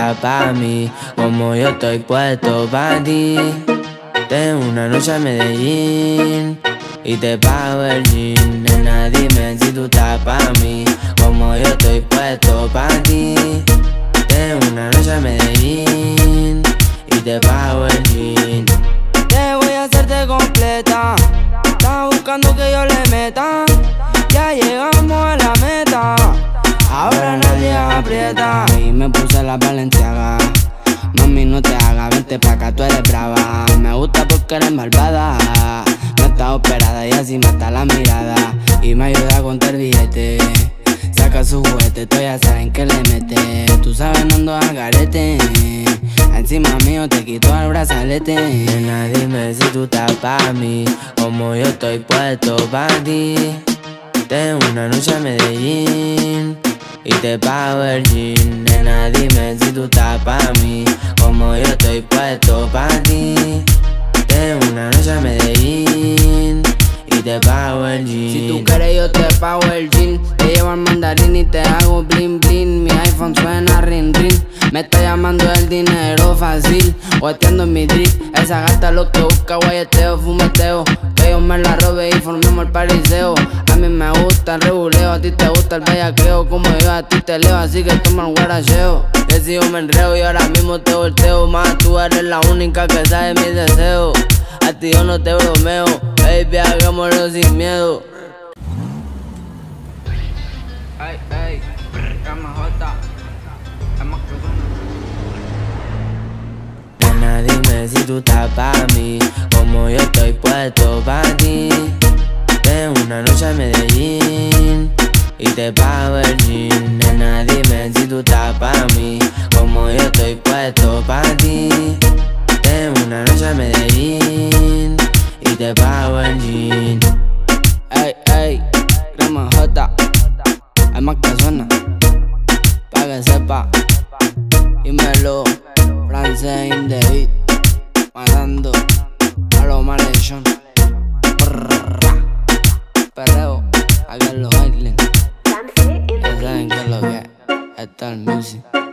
estás pa' mí, como yo estoy puesto pa' ti. Tengo una noche a Medellín y te pago el jean. Nena, dime si tú estás pa' mí, como yo estoy puesto pa' ti. Tengo una noche a Medellín y te pago el jean. Te voy a hacerte completa. Estás buscando que yo le meta. Ya llegamos a la meta. Ahora nadie aprieta. Y me puse la Balenciaga. Mami, no te hagas, vente pa' acá, tú eres brava. Me gusta porque eres malvada. No está operada y así mata la mirada. Y me ayuda a contar billetes. Saca su juguete, tú ya saben que le mete. Tú sabes, no ando al garete. Encima mío te quito el brazalete. Nena, dime si tú estás pa' mí, como yo estoy puesto pa' ti. Tengo una noche a Medellín y te pago el jean. Nena, dime si tú estás pa' mí, como yo estoy puesto pa' ti. Tengo una noche a Medellín y te pago el jean. Si tú quieres yo te pago el jean. Te llevo al mandarín y te hago bling bling. Mi iPhone suena ring ring. Me está llamando el dinero fácil, guateando en mi drip. Esa gata lo que busca, guayeteo, fumeteo. Que yo me la robe y formemos el pariseo. A mí me gusta el reguleo, a ti te gusta el bellaqueo. Como yo a ti te leo, así que toma el guaracheo. Que si yo me enreo y ahora mismo te volteo. Más tú eres la única que sabe mis deseos. A ti yo no te bromeo, baby, hagámoslo sin miedo. Ey, ey, MJ. Nena, dime si tú estás pa' mí, como yo estoy puesto pa' ti. Tengo una noche a Medellín y te pago el jean. Nena, dime si tú estás pa' mí, como yo estoy puesto pa' ti. Tengo una noche a Medellín y te pago el jean. Ey, ey, MJ. Hay más que suena, pa' que sepa. Dímelo, francés in the beat, matando a los malhechón. Perreo, aquí en los Islands. Ya saben que es lo que es, está el music.